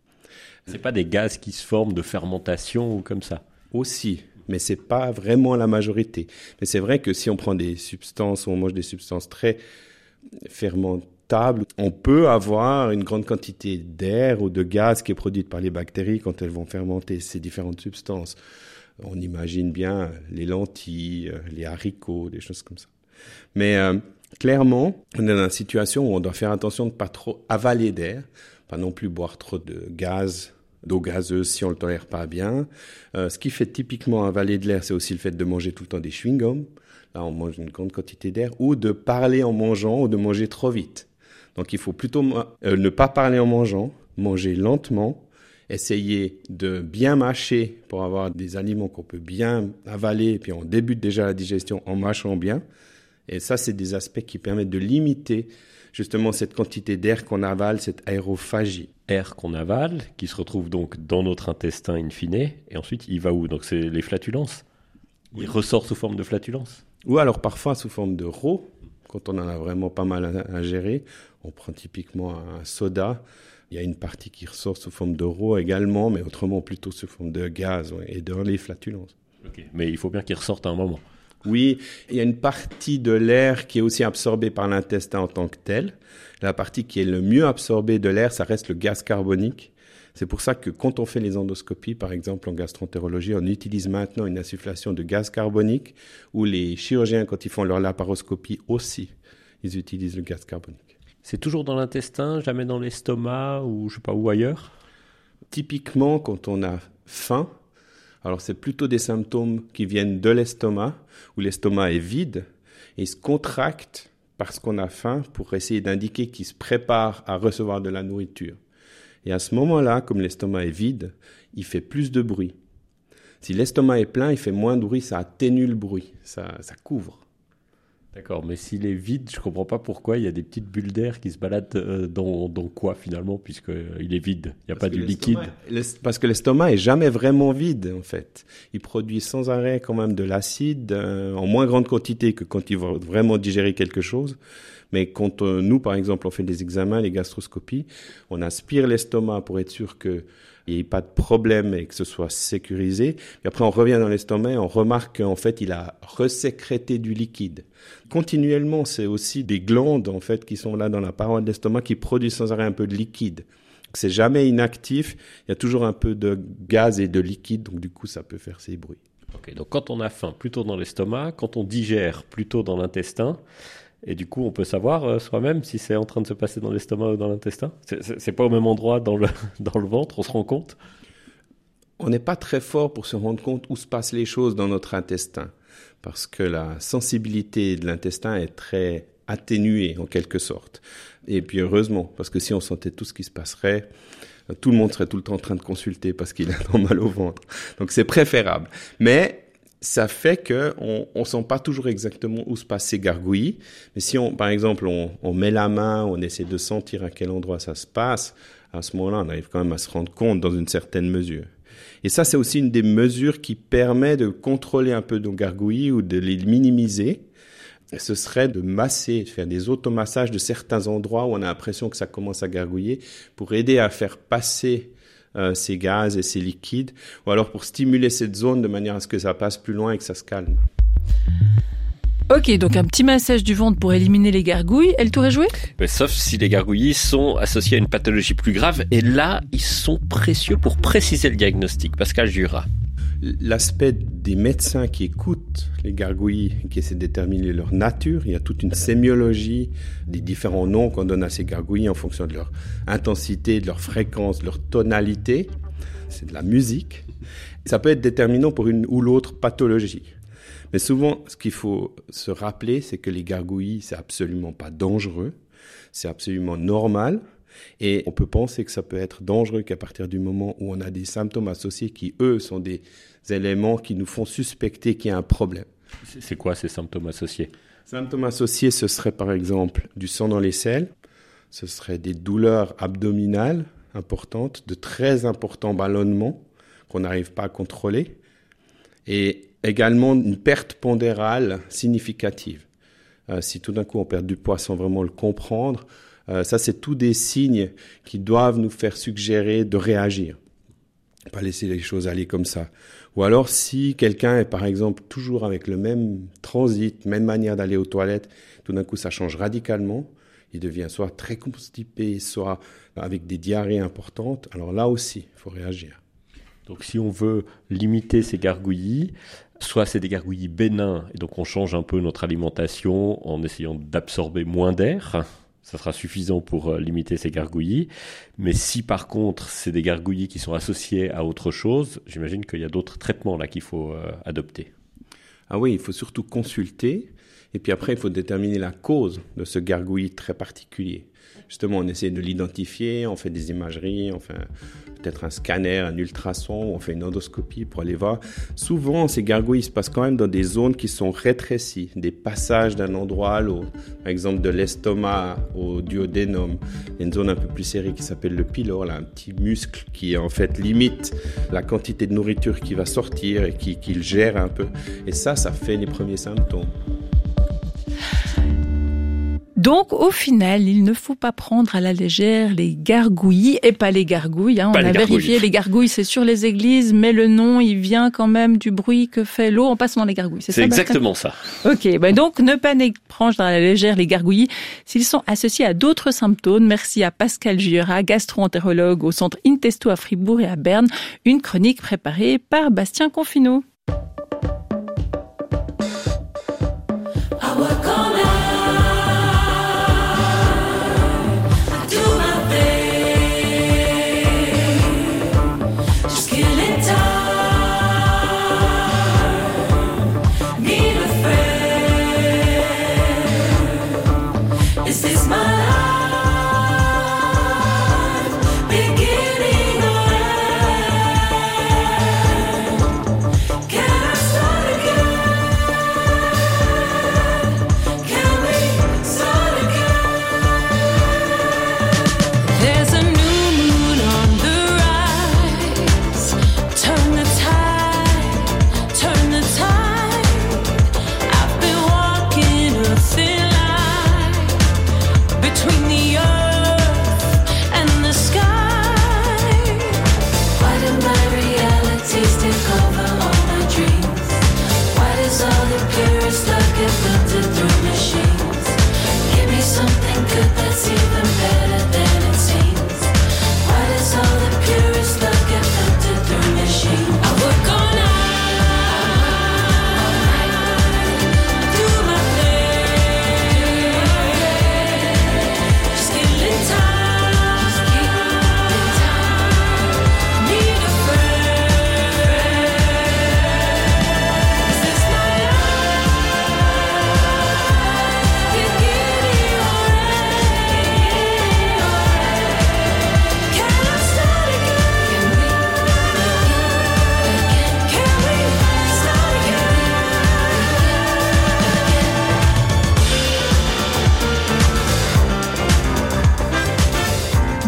C'est pas des gaz qui se forment de fermentation ou comme ça ? Aussi, mais c'est pas vraiment la majorité. Mais c'est vrai que si on prend des substances, on mange des substances très fermentables, on peut avoir une grande quantité d'air ou de gaz qui est produite par les bactéries quand elles vont fermenter ces différentes substances. On imagine bien les lentilles, les haricots, des choses comme ça. Mais clairement, on est dans une situation où on doit faire attention de ne pas trop avaler d'air, pas non plus boire trop de gaz, d'eau gazeuse si on ne le tolère pas bien. Ce qui fait typiquement avaler de l'air, c'est aussi le fait de manger tout le temps des chewing-gums. Là, on mange une grande quantité d'air. Ou de parler en mangeant ou de manger trop vite. Donc, il faut plutôt ne pas parler en mangeant, manger lentement, essayer de bien mâcher pour avoir des aliments qu'on peut bien avaler. Et puis, on débute déjà la digestion en mâchant bien. Et ça, c'est des aspects qui permettent de limiter justement cette quantité d'air qu'on avale, cette aérophagie. Air qu'on avale, qui se retrouve donc dans notre intestin in fine, et ensuite, il va où ? Donc, c'est les flatulences. Il ressort sous forme de flatulences. Ou alors, parfois, sous forme de RO. Quand on en a vraiment pas mal à ingérer, on prend typiquement un soda. Il y a une partie qui ressort sous forme de RO également, mais autrement plutôt sous forme de gaz et dans les flatulences. Okay. Mais il faut bien qu'il ressorte à un moment. Oui, il y a une partie de l'air qui est aussi absorbée par l'intestin en tant que tel. La partie qui est le mieux absorbée de l'air, ça reste le gaz carbonique. C'est pour ça que quand on fait les endoscopies, par exemple en gastroentérologie, on utilise maintenant une insufflation de gaz carbonique, ou les chirurgiens, quand ils font leur laparoscopie aussi, ils utilisent le gaz carbonique. C'est toujours dans l'intestin, jamais dans l'estomac ou je sais pas où ailleurs ? Typiquement, quand on a faim, alors c'est plutôt des symptômes qui viennent de l'estomac, où l'estomac est vide, et il se contracte parce qu'on a faim pour essayer d'indiquer qu'il se prépare à recevoir de la nourriture. Et à ce moment-là, comme l'estomac est vide, il fait plus de bruit. Si l'estomac est plein, il fait moins de bruit, ça atténue le bruit, ça couvre. D'accord, mais s'il est vide, je ne comprends pas pourquoi il y a des petites bulles d'air qui se baladent dans quoi finalement, puisqu'il est vide, il n'y a pas du liquide. Parce que l'estomac est jamais vraiment vide en fait. Il produit sans arrêt quand même de l'acide, en moins grande quantité que quand il va vraiment digérer quelque chose. Mais quand nous, par exemple, on fait des examens, les gastroscopies, on aspire l'estomac pour être sûr qu'il n'y ait pas de problème et que ce soit sécurisé. Puis après, on revient dans l'estomac et on remarque qu'en fait, il a resécrété du liquide. Continuellement, c'est aussi des glandes, en fait, qui sont là dans la paroi de l'estomac qui produisent sans arrêt un peu de liquide. C'est jamais inactif. Il y a toujours un peu de gaz et de liquide. Donc, du coup, ça peut faire ces bruits. Ok, donc quand on a faim, plutôt dans l'estomac. Quand on digère, plutôt dans l'intestin. Et du coup, on peut savoir soi-même si c'est en train de se passer dans l'estomac ou dans l'intestin. C'est pas au même endroit dans le ventre, on se rend compte. On n'est pas très fort pour se rendre compte où se passent les choses dans notre intestin. Parce que la sensibilité de l'intestin est très atténuée en quelque sorte. Et puis heureusement, parce que si on sentait tout ce qui se passerait, tout le monde serait tout le temps en train de consulter parce qu'il a mal au ventre. Donc c'est préférable. Mais ça fait que on sent pas toujours exactement où se passent ces gargouillis. Mais si par exemple, on met la main, on essaie de sentir à quel endroit ça se passe, à ce moment-là, on arrive quand même à se rendre compte dans une certaine mesure. Et ça, c'est aussi une des mesures qui permet de contrôler un peu nos gargouillis ou de les minimiser. Ce serait de masser, de faire des automassages de certains endroits où on a l'impression que ça commence à gargouiller pour aider à faire passer ces gaz et ces liquides, ou alors pour stimuler cette zone de manière à ce que ça passe plus loin et que ça se calme. Ok, donc un petit massage du ventre pour éliminer les gargouilles. Et le tour est joué ? Sauf si les gargouillis sont associés à une pathologie plus grave. Et là, ils sont précieux pour préciser le diagnostic. Pascal Juérat. L'aspect des médecins qui écoutent les gargouillis, qui essaient de déterminer leur nature, il y a toute une sémiologie des différents noms qu'on donne à ces gargouillis en fonction de leur intensité, de leur fréquence, de leur tonalité. C'est de la musique. Ça peut être déterminant pour une ou l'autre pathologie. Mais souvent, ce qu'il faut se rappeler, c'est que les gargouillis, c'est absolument pas dangereux, c'est absolument normal. Et on peut penser que ça peut être dangereux qu'à partir du moment où on a des symptômes associés qui, eux, sont des éléments qui nous font suspecter qu'il y a un problème. C'est quoi ces symptômes associés ? Symptômes associés, ce serait par exemple du sang dans les selles, ce serait des douleurs abdominales importantes, de très importants ballonnements qu'on n'arrive pas à contrôler, et également une perte pondérale significative. Si tout d'un coup on perd du poids sans vraiment le comprendre, ça c'est tous des signes qui doivent nous faire suggérer de réagir. Pas laisser les choses aller comme ça. Ou alors si quelqu'un est par exemple toujours avec le même transit, même manière d'aller aux toilettes, tout d'un coup ça change radicalement, il devient soit très constipé, soit avec des diarrhées importantes, alors là aussi il faut réagir. Donc si on veut limiter ces gargouillis, soit c'est des gargouillis bénins, et donc on change un peu notre alimentation en essayant d'absorber moins d'air, ça sera suffisant pour limiter ces gargouillis. Mais si par contre c'est des gargouillis qui sont associés à autre chose, j'imagine qu'il y a d'autres traitements là qu'il faut adopter. Ah oui, il faut surtout consulter, et puis après il faut déterminer la cause de ce gargouillis très particulier. Justement, on essaie de l'identifier, on fait des imageries, on fait peut-être un scanner, un ultrason, on fait une endoscopie pour aller voir. Souvent, ces gargouillis se passent quand même dans des zones qui sont rétrécies, des passages d'un endroit à l'autre. Par exemple, de l'estomac au duodénum. Il y a une zone un peu plus serrée qui s'appelle le pylore, là, un petit muscle qui en fait limite la quantité de nourriture qui va sortir et qui le gère un peu. Et ça fait les premiers symptômes. Donc, au final, il ne faut pas prendre à la légère les gargouillis, et pas les gargouilles. On a vérifié, les gargouilles, c'est sur les églises, mais le nom, il vient quand même du bruit que fait l'eau en passant dans les gargouilles. C'est exactement ça. Ok, donc ne pas prendre à la légère les gargouillis s'ils sont associés à d'autres symptômes. Merci à Pascal Juérat, gastro-entérologue au centre Intesto à Fribourg et à Berne. Une chronique préparée par Bastien Confineau. Can I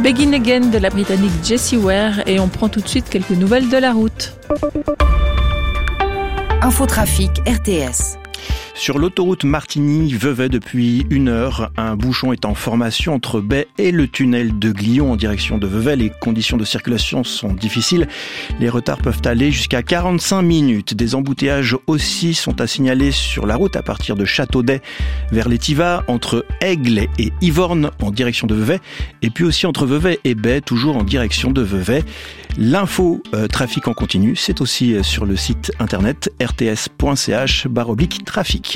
Begin Again de la Britannique Jessie Ware et on prend tout de suite quelques nouvelles de la route. Infotrafic RTS. Sur l'autoroute Martigny-Vevey depuis 1 heure, un bouchon est en formation entre Baie et le tunnel de Glion en direction de Vevey. Les conditions de circulation sont difficiles. Les retards peuvent aller jusqu'à 45 minutes. Des embouteillages aussi sont à signaler sur la route à partir de Châteaudet vers l'Étiva, entre Aigle et Yvorne en direction de Vevey, et puis aussi entre Vevey et Baie, toujours en direction de Vevey. L'info trafic en continu, c'est aussi sur le site internet rts.ch/trafic.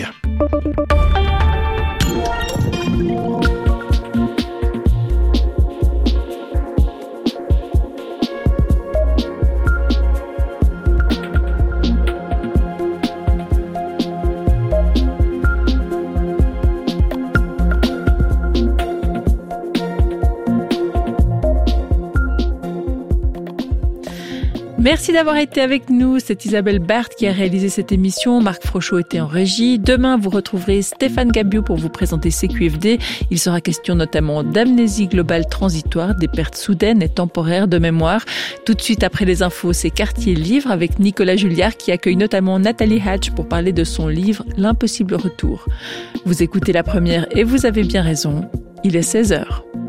Merci d'avoir été avec nous. C'est Isabelle Barthes qui a réalisé cette émission. Marc Frochot était en régie. Demain, vous retrouverez Stéphane Gabiou pour vous présenter CQFD. Il sera question notamment d'amnésie globale transitoire, des pertes soudaines et temporaires de mémoire. Tout de suite après les infos, c'est Quartier Livre avec Nicolas Julliard qui accueille notamment Nathalie Hatch pour parler de son livre L'impossible retour. Vous écoutez La Première et vous avez bien raison. Il est 16h.